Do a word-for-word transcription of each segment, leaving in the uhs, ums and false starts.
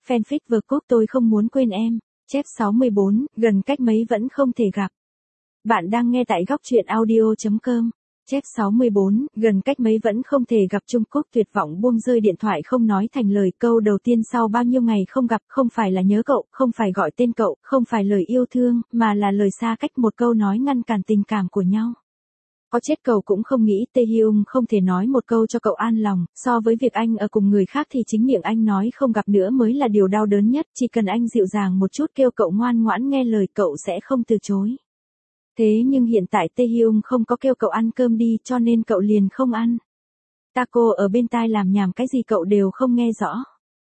Fanfic vừa cúp tôi không muốn quên em. Chép sáu mươi bốn, gần cách mấy vẫn không thể gặp. Bạn đang nghe tại góc truyện audio.com. Chép sáu mươi bốn, gần cách mấy vẫn không thể gặp. Trung Cúc tuyệt vọng buông rơi điện thoại không nói thành lời. Câu đầu tiên sau bao nhiêu ngày không gặp, không phải là nhớ cậu, không phải gọi tên cậu, không phải lời yêu thương, mà là lời xa cách, một câu nói ngăn cản tình cảm của nhau. Có chết cậu cũng không nghĩ Taehyung không thể nói một câu cho cậu an lòng, so với việc anh ở cùng người khác thì chính miệng anh nói không gặp nữa mới là điều đau đớn nhất, chỉ cần anh dịu dàng một chút kêu cậu ngoan ngoãn nghe lời cậu sẽ không từ chối. Thế nhưng hiện tại Taehyung không có kêu cậu ăn cơm đi cho nên cậu liền không ăn. Taco ở bên tai làm nhảm cái gì cậu đều không nghe rõ.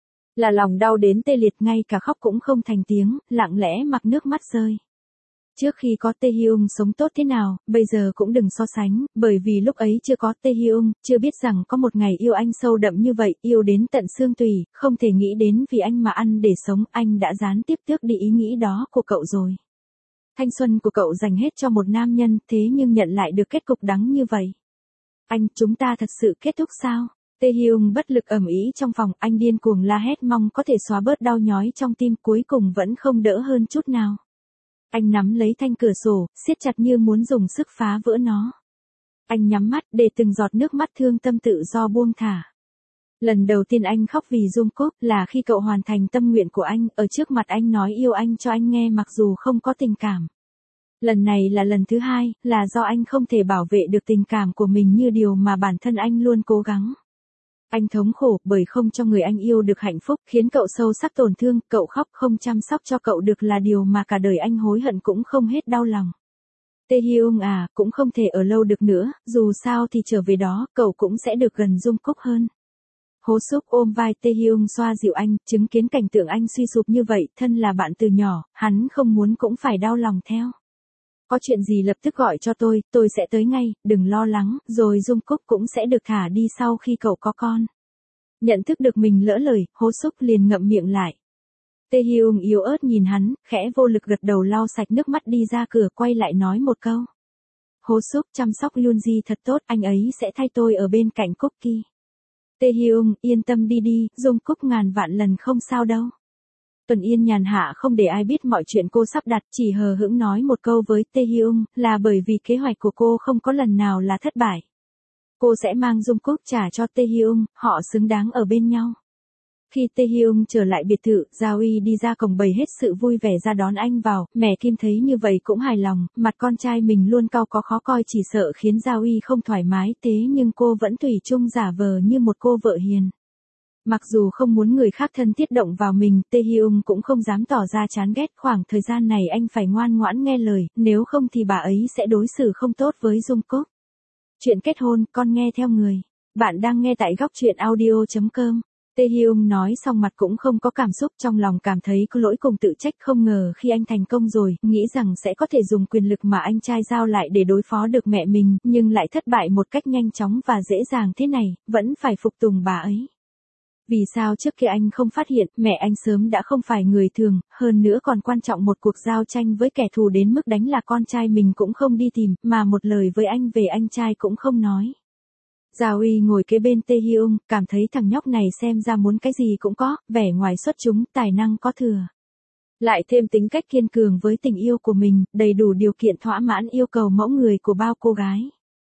Là lòng đau đến tê liệt, ngay cả khóc cũng không thành tiếng, lặng lẽ mặc nước mắt rơi. Trước khi có Taehyung sống tốt thế nào, bây giờ cũng đừng so sánh, bởi vì lúc ấy chưa có Taehyung, chưa biết rằng có một ngày yêu anh sâu đậm như vậy, yêu đến tận xương tủy, không thể nghĩ đến vì anh mà ăn để sống, anh đã gián tiếp tước đi ý nghĩ đó của cậu rồi. Thanh xuân của cậu dành hết cho một nam nhân, thế nhưng nhận lại được kết cục đắng như vậy. Anh, chúng ta thật sự kết thúc sao? Taehyung bất lực ầm ĩ trong phòng, anh điên cuồng la hét mong có thể xóa bớt đau nhói trong tim, cuối cùng vẫn không đỡ hơn chút nào. Anh nắm lấy thanh cửa sổ, siết chặt như muốn dùng sức phá vỡ nó. Anh nhắm mắt để từng giọt nước mắt thương tâm tự do buông thả. Lần đầu tiên anh khóc vì Jungkook là khi cậu hoàn thành tâm nguyện của anh, ở trước mặt anh nói yêu anh cho anh nghe mặc dù không có tình cảm. Lần này là lần thứ hai, là do anh không thể bảo vệ được tình cảm của mình như điều mà bản thân anh luôn cố gắng. Anh thống khổ bởi không cho người anh yêu được hạnh phúc, khiến cậu sâu sắc tổn thương, cậu khóc không chăm sóc cho cậu được là điều mà cả đời anh hối hận cũng không hết đau lòng. Taehyung à, cũng không thể ở lâu được nữa, dù sao thì trở về đó, cậu cũng sẽ được gần Jungkook hơn. Hố Suk ôm vai Taehyung xoa dịu anh, chứng kiến cảnh tượng anh suy sụp như vậy, thân là bạn từ nhỏ, hắn không muốn cũng phải đau lòng theo. Có chuyện gì lập tức gọi cho tôi, tôi sẽ tới ngay, đừng lo lắng, rồi Jungkook cũng sẽ được thả đi sau khi cậu có con. Nhận thức được mình lỡ lời, Hố Suk liền ngậm miệng lại. Taehyung yếu ớt nhìn hắn, khẽ vô lực gật đầu lau sạch nước mắt đi ra cửa, quay lại nói một câu. Hố Suk chăm sóc Yoonji thật tốt, anh ấy sẽ thay tôi ở bên cạnh Cookie. Taehyung, yên tâm đi đi, Jungkook ngàn vạn lần không sao đâu. Tuần Yên nhàn hạ không để ai biết mọi chuyện cô sắp đặt, chỉ hờ hững nói một câu với Taehyung, là bởi vì kế hoạch của cô không có lần nào là thất bại. Cô sẽ mang Jungkook trả cho Taehyung, họ xứng đáng ở bên nhau. Khi Taehyung trở lại biệt thự, Jaoui đi ra cổng bày hết sự vui vẻ ra đón anh vào, mẹ Kim thấy như vậy cũng hài lòng, mặt con trai mình luôn cau có khó coi chỉ sợ khiến Jaoui không thoải mái, thế nhưng cô vẫn thủy chung giả vờ như một cô vợ hiền. Mặc dù không muốn người khác thân thiết động vào mình, Taehyung cũng không dám tỏ ra chán ghét, khoảng thời gian này anh phải ngoan ngoãn nghe lời, nếu không thì bà ấy sẽ đối xử không tốt với Jungkook. Chuyện kết hôn, con nghe theo người. Bạn đang nghe tại góc truyện audio.com. Taehyung nói xong mặt cũng không có cảm xúc, trong lòng cảm thấy có lỗi cùng tự trách, không ngờ khi anh thành công rồi, nghĩ rằng sẽ có thể dùng quyền lực mà anh trai giao lại để đối phó được mẹ mình, nhưng lại thất bại một cách nhanh chóng và dễ dàng thế này, vẫn phải phục tùng bà ấy. Vì sao trước kia anh không phát hiện, mẹ anh sớm đã không phải người thường, hơn nữa còn quan trọng một cuộc giao tranh với kẻ thù đến mức đánh là con trai mình cũng không đi tìm, mà một lời với anh về anh trai cũng không nói. Jaoui ngồi kế bên Taehyung, cảm thấy thằng nhóc này xem ra muốn cái gì cũng có, vẻ ngoài xuất chúng, tài năng có thừa. Lại thêm tính cách kiên cường với tình yêu của mình, đầy đủ điều kiện thỏa mãn yêu cầu mẫu người của bao cô gái.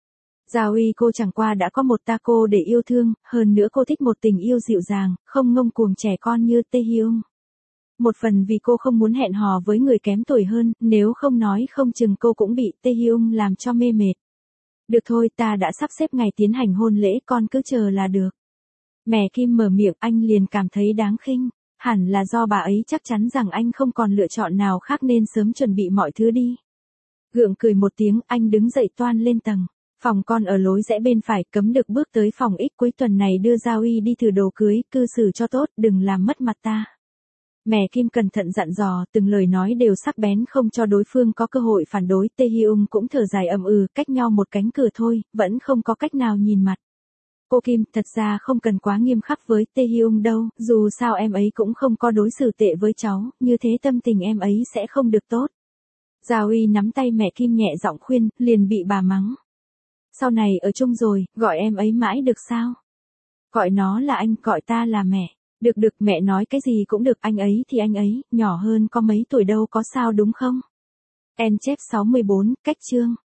Jaoui cô chẳng qua đã có một Taco để yêu thương, hơn nữa cô thích một tình yêu dịu dàng, không ngông cuồng trẻ con như Taehyung. Một phần vì cô không muốn hẹn hò với người kém tuổi hơn, nếu không nói không chừng cô cũng bị Taehyung làm cho mê mệt. Được thôi, ta đã sắp xếp ngày tiến hành hôn lễ, con cứ chờ là được. Mẹ Kim mở miệng, anh liền cảm thấy đáng khinh, hẳn là do bà ấy chắc chắn rằng anh không còn lựa chọn nào khác nên sớm chuẩn bị mọi thứ đi. Gượng cười một tiếng, anh đứng dậy toan lên tầng. Phòng con ở lối rẽ bên phải, cấm được bước tới phòng X, cuối tuần này đưa Jaoui đi thử đồ cưới, cư xử cho tốt, đừng làm mất mặt ta. Mẹ Kim cẩn thận dặn dò, từng lời nói đều sắc bén không cho đối phương có cơ hội phản đối. Taehyung cũng thở dài ầm ừ, cách nhau một cánh cửa thôi, vẫn không có cách nào nhìn mặt. Cô Kim, thật ra không cần quá nghiêm khắc với Taehyung đâu, dù sao em ấy cũng không có đối xử tệ với cháu, như thế tâm tình em ấy sẽ không được tốt. Jaoui nắm tay mẹ Kim nhẹ giọng khuyên, liền bị bà mắng. Sau này ở chung rồi, gọi em ấy mãi được sao? Gọi nó là anh, gọi ta là mẹ. Được được, mẹ nói cái gì cũng được, anh ấy thì anh ấy, nhỏ hơn có mấy tuổi đâu có sao đúng không? En chép sáu mươi bốn, cách chương.